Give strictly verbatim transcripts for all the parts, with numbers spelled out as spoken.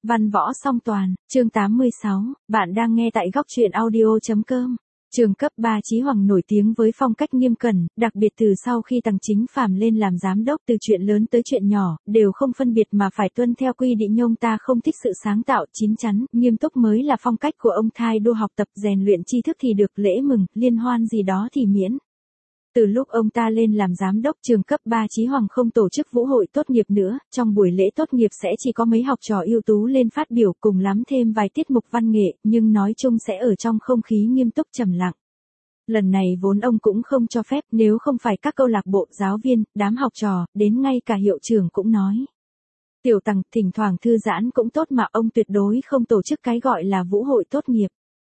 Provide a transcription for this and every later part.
Văn võ song toàn, chương tám mươi sáu, bạn đang nghe tại góc truyện audio.com. Trường cấp ba Chí Hoàng nổi tiếng với phong cách nghiêm cẩn, đặc biệt từ sau khi Tằng Chính Phàm lên làm giám đốc, từ chuyện lớn tới chuyện nhỏ, đều không phân biệt mà phải tuân theo quy định. Ông ta không thích sự sáng tạo, chín chắn, nghiêm túc mới là phong cách của ông. Thai đua học tập rèn luyện tri thức thì được, lễ mừng, liên hoan gì đó thì miễn. Từ lúc ông ta lên làm giám đốc trường cấp ba Chí Hoàng không tổ chức vũ hội tốt nghiệp nữa, trong buổi lễ tốt nghiệp sẽ chỉ có mấy học trò ưu tú lên phát biểu, cùng lắm thêm vài tiết mục văn nghệ, nhưng nói chung sẽ ở trong không khí nghiêm túc trầm lặng. Lần này vốn ông cũng không cho phép, nếu không phải các câu lạc bộ, giáo viên, đám học trò, đến ngay cả hiệu trưởng cũng nói. Tiểu Tằng, thỉnh thoảng thư giãn cũng tốt mà, ông tuyệt đối không tổ chức cái gọi là vũ hội tốt nghiệp.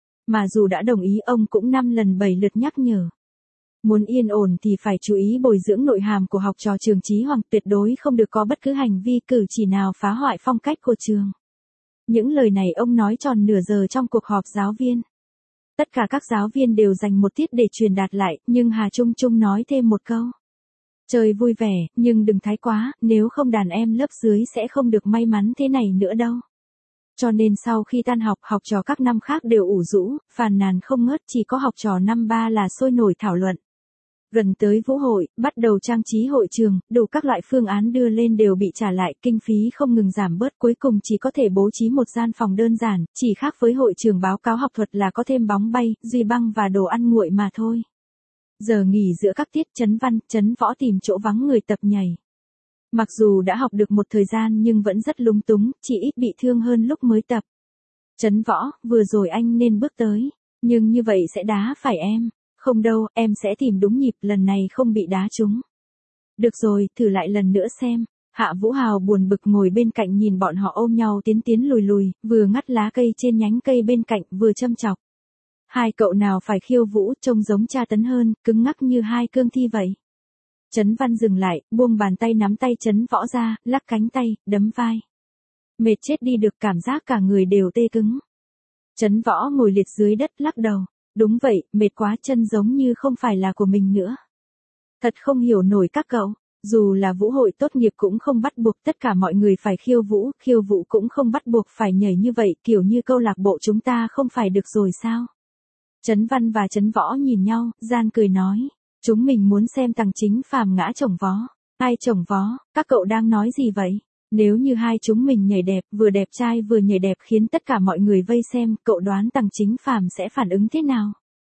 Mà dù đã đồng ý, ông cũng năm lần bảy lượt nhắc nhở. Muốn yên ổn thì phải chú ý bồi dưỡng nội hàm của học trò trường Chí Hoàng, tuyệt đối không được có bất cứ hành vi cử chỉ nào phá hoại phong cách của trường. Những lời này ông nói tròn nửa giờ trong cuộc họp giáo viên. Tất cả các giáo viên đều dành một tiết để truyền đạt lại, nhưng Hà Trung Trung nói thêm một câu. Chơi vui vẻ, nhưng đừng thái quá, nếu không đàn em lớp dưới sẽ không được may mắn thế này nữa đâu. Cho nên sau khi tan học, học trò các năm khác đều ủ rũ, phàn nàn không ngớt, chỉ có học trò năm ba là sôi nổi thảo luận. Gần tới vũ hội, bắt đầu trang trí hội trường, đủ các loại phương án đưa lên đều bị trả lại, kinh phí không ngừng giảm bớt, cuối cùng chỉ có thể bố trí một gian phòng đơn giản, chỉ khác với hội trường báo cáo học thuật là có thêm bóng bay, duy băng và đồ ăn nguội mà thôi. Giờ nghỉ giữa các tiết, Trấn Văn, Trấn Võ tìm chỗ vắng người tập nhảy. Mặc dù đã học được một thời gian nhưng vẫn rất lúng túng, chỉ ít bị thương hơn lúc mới tập. Trấn Võ, vừa rồi anh nên bước tới, nhưng như vậy sẽ đá phải em. Không đâu, em sẽ tìm đúng nhịp, lần này không bị đá trúng. Được rồi, thử lại lần nữa xem. Hạ Vũ Hào buồn bực ngồi bên cạnh nhìn bọn họ ôm nhau tiến tiến lùi lùi, vừa ngắt lá cây trên nhánh cây bên cạnh, vừa châm chọc. Hai cậu nào phải khiêu vũ, trông giống tra tấn hơn, cứng ngắc như hai cương thi vậy. Trấn Văn dừng lại, buông bàn tay nắm tay Trấn Võ ra, lắc cánh tay, đấm vai. Mệt chết đi được, cảm giác cả người đều tê cứng. Trấn Võ ngồi liệt dưới đất lắc đầu. Đúng vậy, mệt quá, chân giống như không phải là của mình nữa. Thật không hiểu nổi các cậu, dù là vũ hội tốt nghiệp cũng không bắt buộc tất cả mọi người phải khiêu vũ, khiêu vũ cũng không bắt buộc phải nhảy như vậy, kiểu như câu lạc bộ chúng ta không phải được rồi sao? Trấn Văn và Trấn Võ nhìn nhau, gian cười nói, chúng mình muốn xem Tằng Chính Phàm ngã chồng vó. Ai chồng vó, các cậu đang nói gì vậy? Nếu như hai chúng mình nhảy đẹp, vừa đẹp trai vừa nhảy đẹp khiến tất cả mọi người vây xem, cậu đoán Tằng Chính Phàm sẽ phản ứng thế nào?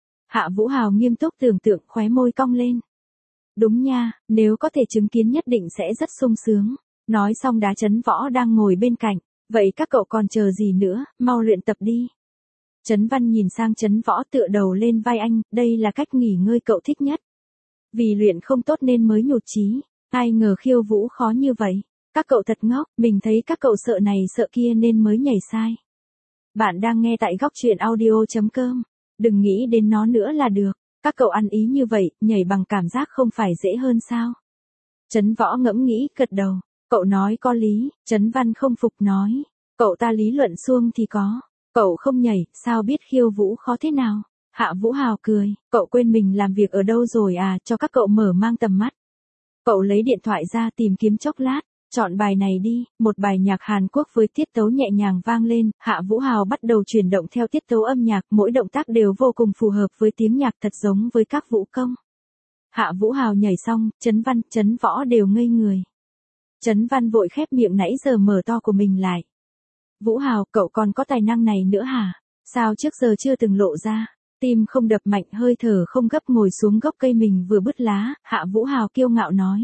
Hạ Vũ Hào nghiêm túc tưởng tượng, khóe môi cong lên. Đúng nha, nếu có thể chứng kiến nhất định sẽ rất sung sướng. Nói xong đá Trấn Võ đang ngồi bên cạnh. Vậy các cậu còn chờ gì nữa, mau luyện tập đi. Trấn Văn nhìn sang Trấn Võ tựa đầu lên vai anh, đây là cách nghỉ ngơi cậu thích nhất. Vì luyện không tốt nên mới nhụt chí, ai ngờ khiêu vũ khó như vậy. Các cậu thật ngốc, mình thấy các cậu sợ này sợ kia nên mới nhảy sai. Bạn đang nghe tại góc truyện audio.com. Đừng nghĩ đến nó nữa là được. Các cậu ăn ý như vậy, nhảy bằng cảm giác không phải dễ hơn sao? Trấn Võ ngẫm nghĩ, gật đầu. Cậu nói có lý, Trấn Văn không phục nói. Cậu ta lý luận suông thì có. Cậu không nhảy, sao biết khiêu vũ khó thế nào? Hạ Vũ Hào cười. Cậu quên mình làm việc ở đâu rồi à, cho các cậu mở mang tầm mắt. Cậu lấy điện thoại ra tìm kiếm chốc lát. Chọn bài này đi, một bài nhạc Hàn Quốc với tiết tấu nhẹ nhàng vang lên, Hạ Vũ Hào bắt đầu chuyển động theo tiết tấu âm nhạc, mỗi động tác đều vô cùng phù hợp với tiếng nhạc, thật giống với các vũ công. Hạ Vũ Hào nhảy xong, Trấn Văn, Trấn Võ đều ngây người. Trấn Văn vội khép miệng nãy giờ mở to của mình lại. Vũ Hào, cậu còn có tài năng này nữa hả? Sao trước giờ chưa từng lộ ra? Tim không đập mạnh, hơi thở không gấp, ngồi xuống gốc cây mình vừa bứt lá, Hạ Vũ Hào kiêu ngạo nói.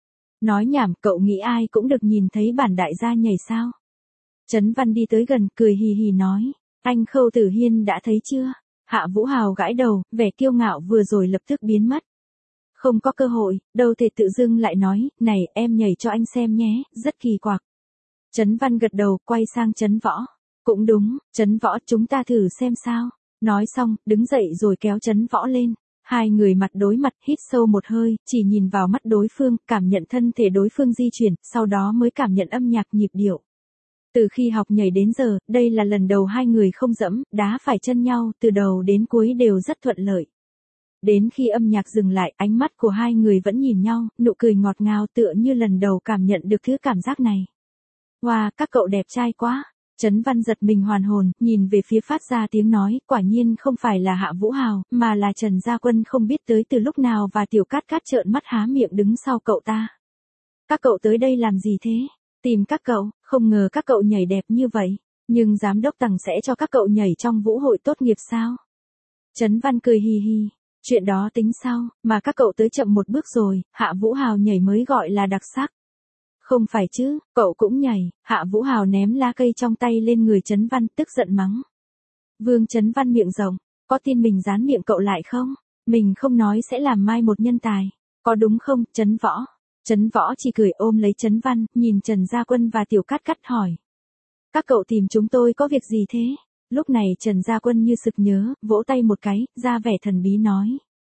Nói nhảm, cậu nghĩ ai cũng được nhìn thấy bản đại gia nhảy sao? Trấn Văn đi tới gần, cười hì hì nói. Anh Khâu Tử Hiên đã thấy chưa? Hạ Vũ Hào gãi đầu, vẻ kiêu ngạo vừa rồi lập tức biến mất. Không có cơ hội, đâu thể tự dưng lại nói, này, em nhảy cho anh xem nhé, rất kỳ quặc. Trấn Văn gật đầu, quay sang Trấn Võ. Cũng đúng, Trấn Võ, chúng ta thử xem sao. Nói xong, đứng dậy rồi kéo Trấn Võ lên. Hai người mặt đối mặt, hít sâu một hơi, chỉ nhìn vào mắt đối phương, cảm nhận thân thể đối phương di chuyển, sau đó mới cảm nhận âm nhạc nhịp điệu. Từ khi học nhảy đến giờ, đây là lần đầu hai người không dẫm, đá phải chân nhau, từ đầu đến cuối đều rất thuận lợi. Đến khi âm nhạc dừng lại, ánh mắt của hai người vẫn nhìn nhau, nụ cười ngọt ngào tựa như lần đầu cảm nhận được thứ cảm giác này. Wow, các cậu đẹp trai quá. Trấn Văn giật mình hoàn hồn, nhìn về phía phát ra tiếng nói, quả nhiên không phải là Hạ Vũ Hào, mà là Trần Gia Quân không biết tới từ lúc nào và Tiểu Cát Cát trợn mắt há miệng đứng sau cậu ta. Các cậu tới đây làm gì thế? Tìm các cậu, không ngờ các cậu nhảy đẹp như vậy, nhưng giám đốc Tằng sẽ cho các cậu nhảy trong vũ hội tốt nghiệp sao? Trấn Văn cười hì hì, chuyện đó tính sau, mà các cậu tới chậm một bước rồi, Hạ Vũ Hào nhảy mới gọi là đặc sắc. Không phải chứ, cậu cũng nhảy. Hạ Vũ Hào ném lá cây trong tay lên người Trấn Văn, tức giận mắng. Vương Trấn Văn miệng rộng, có tin mình dán miệng cậu lại không? Mình không nói sẽ làm mai một nhân tài, có đúng không, Trấn Võ? Trấn Võ chỉ cười ôm lấy Trấn Văn, nhìn Trần Gia Quân và Tiểu Cát Cát hỏi. Các cậu tìm chúng tôi có việc gì thế? Lúc này Trần Gia Quân như sực nhớ, vỗ tay một cái, ra vẻ thần bí nói.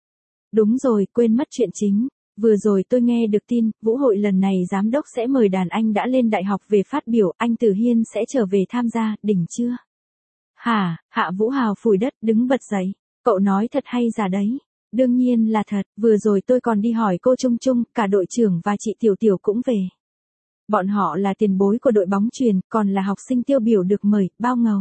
Đúng rồi, quên mất chuyện chính. Vừa rồi tôi nghe được tin, vũ hội lần này giám đốc sẽ mời đàn anh đã lên đại học về phát biểu, anh Tử Hiên sẽ trở về tham gia, đỉnh chưa? Hả, Hạ Vũ Hào phủi đất đứng bật dậy, cậu nói thật hay giả đấy? Đương nhiên là thật, vừa rồi tôi còn đi hỏi cô Trung Trung, cả đội trưởng và chị Tiểu Tiểu cũng về. Bọn họ là tiền bối của đội bóng chuyền, còn là học sinh tiêu biểu được mời, bao ngầu.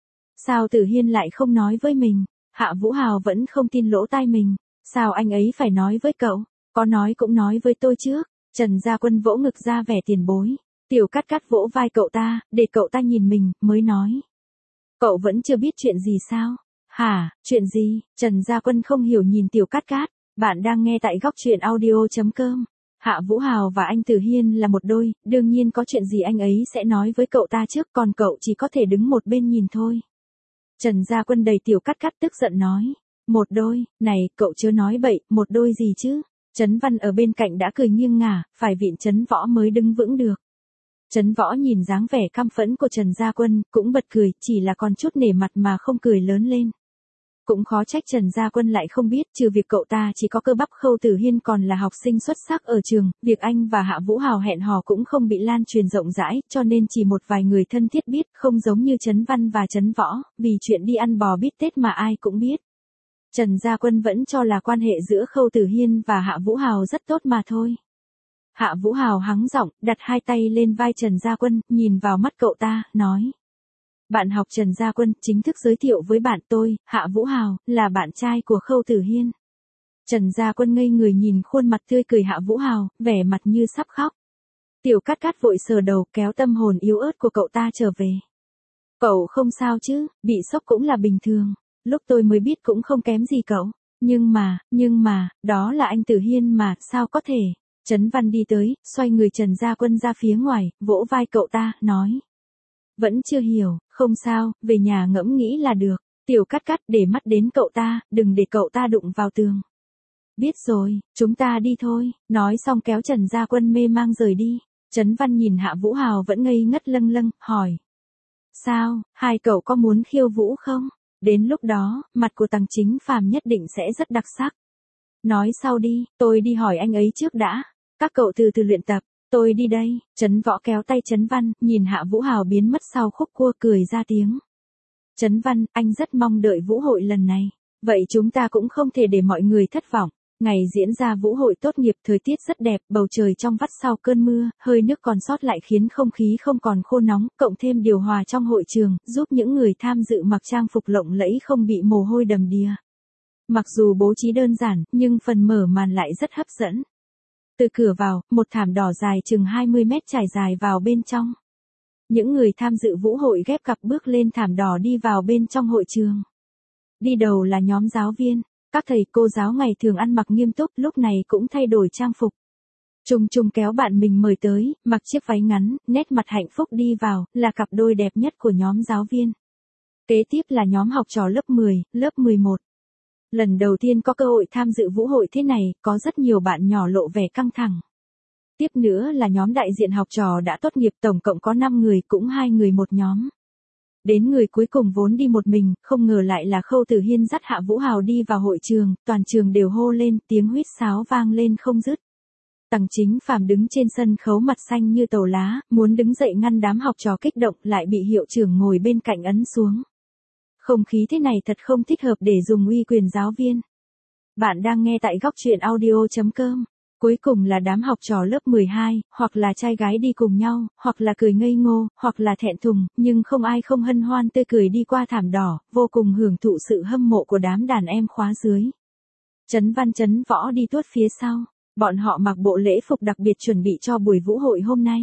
Sao Tử Hiên lại không nói với mình? Hạ Vũ Hào vẫn không tin lỗ tai mình, sao anh ấy phải nói với cậu? Có nói cũng nói với tôi trước. Trần Gia Quân vỗ ngực ra vẻ tiền bối. Tiểu Cát Cát vỗ vai cậu ta, để cậu ta nhìn mình, mới nói. Cậu vẫn chưa biết chuyện gì sao? Hả, chuyện gì? Trần Gia Quân không hiểu nhìn Tiểu Cát Cát. Bạn đang nghe tại góc truyện audio chấm com. Hạ Vũ Hào và anh Tử Hiên là một đôi, đương nhiên có chuyện gì anh ấy sẽ nói với cậu ta trước, còn cậu chỉ có thể đứng một bên nhìn thôi. Trần Gia Quân đẩy Tiểu Cát Cát tức giận nói. Một đôi, này, cậu chớ nói bậy, một đôi gì chứ? Trấn Văn ở bên cạnh đã cười nghiêng ngả, phải vịn Trấn Võ mới đứng vững được. Trấn Võ nhìn dáng vẻ căm phẫn của Trần Gia Quân, cũng bật cười, chỉ là còn chút nể mặt mà không cười lớn lên. Cũng khó trách Trần Gia Quân lại không biết, trừ việc cậu ta chỉ có cơ bắp, Khâu Tử Hiên còn là học sinh xuất sắc ở trường, việc anh và Hạ Vũ Hào hẹn hò cũng không bị lan truyền rộng rãi, cho nên chỉ một vài người thân thiết biết, không giống như Trấn Văn và Trấn Võ, vì chuyện đi ăn bò bít tết mà ai cũng biết. Trần Gia Quân vẫn cho là quan hệ giữa Khâu Tử Hiên và Hạ Vũ Hào rất tốt mà thôi. Hạ Vũ Hào hắng giọng, đặt hai tay lên vai Trần Gia Quân, nhìn vào mắt cậu ta, nói. Bạn học Trần Gia Quân, chính thức giới thiệu với bạn tôi, Hạ Vũ Hào, là bạn trai của Khâu Tử Hiên. Trần Gia Quân ngây người nhìn khuôn mặt tươi cười Hạ Vũ Hào, vẻ mặt như sắp khóc. Tiểu Cát Cát vội sờ đầu, kéo tâm hồn yếu ớt của cậu ta trở về. Cậu không sao chứ, bị sốc cũng là bình thường. Lúc tôi mới biết cũng không kém gì cậu. Nhưng mà, nhưng mà, đó là anh Tử Hiên mà, sao có thể? Trấn Văn đi tới, xoay người Trần Gia Quân ra phía ngoài, vỗ vai cậu ta, nói. Vẫn chưa hiểu, không sao, về nhà ngẫm nghĩ là được. Tiểu Cát Cát để mắt đến cậu ta, đừng để cậu ta đụng vào tường. Biết rồi, chúng ta đi thôi. Nói xong kéo Trần Gia Quân mê mang rời đi. Trấn Văn nhìn Hạ Vũ Hào vẫn ngây ngất lâng lâng, hỏi. Sao, hai cậu có muốn khiêu vũ không? Đến lúc đó, mặt của Tằng Chính Phàm nhất định sẽ rất đặc sắc. Nói sau đi, tôi đi hỏi anh ấy trước đã. Các cậu từ từ luyện tập, tôi đi đây. Trấn Võ kéo tay Trấn Văn, nhìn Hạ Vũ Hào biến mất sau khúc cua, cười ra tiếng. Trấn Văn, anh rất mong đợi vũ hội lần này. Vậy chúng ta cũng không thể để mọi người thất vọng. Ngày diễn ra vũ hội tốt nghiệp, thời tiết rất đẹp, bầu trời trong vắt sau cơn mưa, hơi nước còn sót lại khiến không khí không còn khô nóng, cộng thêm điều hòa trong hội trường, giúp những người tham dự mặc trang phục lộng lẫy không bị mồ hôi đầm đìa. Mặc dù bố trí đơn giản, nhưng phần mở màn lại rất hấp dẫn. Từ cửa vào, một thảm đỏ dài chừng hai mươi mét trải dài vào bên trong. Những người tham dự vũ hội ghép cặp bước lên thảm đỏ đi vào bên trong hội trường. Đi đầu là nhóm giáo viên. Các thầy cô giáo ngày thường ăn mặc nghiêm túc, lúc này cũng thay đổi trang phục. Trung Trung kéo bạn mình mời tới, mặc chiếc váy ngắn, nét mặt hạnh phúc đi vào, là cặp đôi đẹp nhất của nhóm giáo viên. Kế tiếp là nhóm học trò lớp mười, lớp mười một. Lần đầu tiên có cơ hội tham dự vũ hội thế này, có rất nhiều bạn nhỏ lộ vẻ căng thẳng. Tiếp nữa là nhóm đại diện học trò đã tốt nghiệp, tổng cộng có năm người, cũng hai người một nhóm. Đến người cuối cùng vốn đi một mình, không ngờ lại là Khâu Tử Hiên dắt Hạ Vũ Hào đi vào hội trường, toàn trường đều hô lên, tiếng huýt sáo vang lên không dứt. Tằng Chính Phàm đứng trên sân khấu mặt xanh như tàu lá, muốn đứng dậy ngăn đám học trò kích động, lại bị hiệu trưởng ngồi bên cạnh ấn xuống. Không khí thế này thật không thích hợp để dùng uy quyền giáo viên. Bạn đang nghe tại góc truyện audio chấm com. Cuối cùng là đám học trò lớp mười hai, hoặc là trai gái đi cùng nhau, hoặc là cười ngây ngô, hoặc là thẹn thùng, nhưng không ai không hân hoan tươi cười đi qua thảm đỏ, vô cùng hưởng thụ sự hâm mộ của đám đàn em khóa dưới. Trấn Văn Trấn Võ đi tuốt phía sau, bọn họ mặc bộ lễ phục đặc biệt chuẩn bị cho buổi vũ hội hôm nay.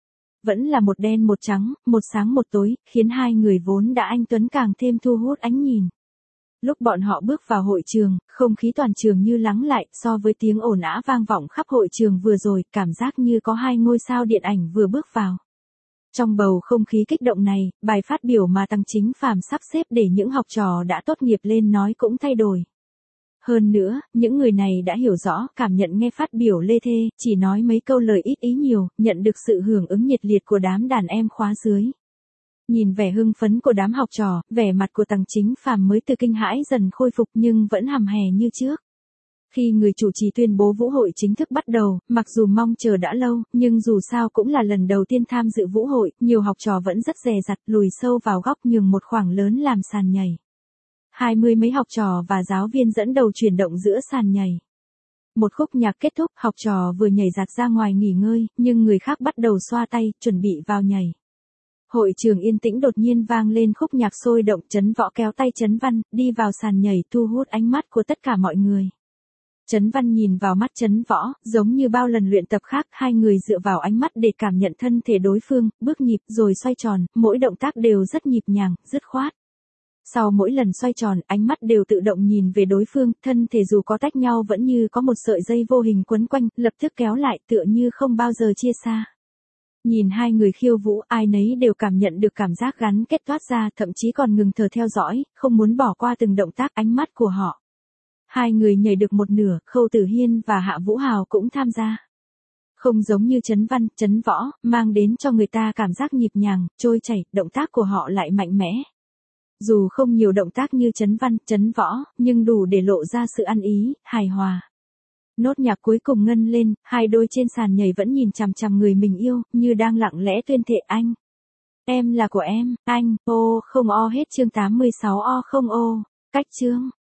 Vẫn là một đen một trắng, một sáng một tối, khiến hai người vốn đã anh tuấn càng thêm thu hút ánh nhìn. Lúc bọn họ bước vào hội trường, không khí toàn trường như lắng lại, so với tiếng ồn ào vang vọng khắp hội trường vừa rồi, cảm giác như có hai ngôi sao điện ảnh vừa bước vào. Trong bầu không khí kích động này, bài phát biểu mà Tăng Chính Phàm sắp xếp để những học trò đã tốt nghiệp lên nói cũng thay đổi. Hơn nữa, những người này đã hiểu rõ, cảm nhận nghe phát biểu lê thê, chỉ nói mấy câu lời ít ý nhiều, nhận được sự hưởng ứng nhiệt liệt của đám đàn em khóa dưới. Nhìn vẻ hưng phấn của đám học trò, vẻ mặt của Tăng Chính Phàm mới từ kinh hãi dần khôi phục nhưng vẫn hầm hè như trước. Khi người chủ trì tuyên bố vũ hội chính thức bắt đầu, mặc dù mong chờ đã lâu, nhưng dù sao cũng là lần đầu tiên tham dự vũ hội, nhiều học trò vẫn rất dè dặt lùi sâu vào góc nhường một khoảng lớn làm sàn nhảy. Hai mươi mấy học trò và giáo viên dẫn đầu chuyển động giữa sàn nhảy. Một khúc nhạc kết thúc, học trò vừa nhảy giặt ra ngoài nghỉ ngơi, nhưng người khác bắt đầu xoa tay, chuẩn bị vào nhảy. Hội trường yên tĩnh đột nhiên vang lên khúc nhạc sôi động, Trấn Võ kéo tay Trấn Văn, đi vào sàn nhảy thu hút ánh mắt của tất cả mọi người. Trấn Văn nhìn vào mắt Trấn Võ, giống như bao lần luyện tập khác, hai người dựa vào ánh mắt để cảm nhận thân thể đối phương, bước nhịp rồi xoay tròn, mỗi động tác đều rất nhịp nhàng, dứt khoát. Sau mỗi lần xoay tròn, ánh mắt đều tự động nhìn về đối phương, thân thể dù có tách nhau vẫn như có một sợi dây vô hình quấn quanh, lập tức kéo lại tựa như không bao giờ chia xa. Nhìn hai người khiêu vũ, ai nấy đều cảm nhận được cảm giác gắn kết toát ra, thậm chí còn ngừng thở theo dõi, không muốn bỏ qua từng động tác ánh mắt của họ. Hai người nhảy được một nửa, Khâu Tử Hiên và Hạ Vũ Hào cũng tham gia. Không giống như Trấn Văn, Trấn Võ, mang đến cho người ta cảm giác nhịp nhàng, trôi chảy, động tác của họ lại mạnh mẽ. Dù không nhiều động tác như Trấn Văn, Trấn Võ, nhưng đủ để lộ ra sự ăn ý, hài hòa. Nốt nhạc cuối cùng ngân lên, hai đôi trên sàn nhảy vẫn nhìn chằm chằm người mình yêu, như đang lặng lẽ tuyên thệ anh. Em là của em, anh, ô không o hết chương tám mươi sáu o không ô, cách chương.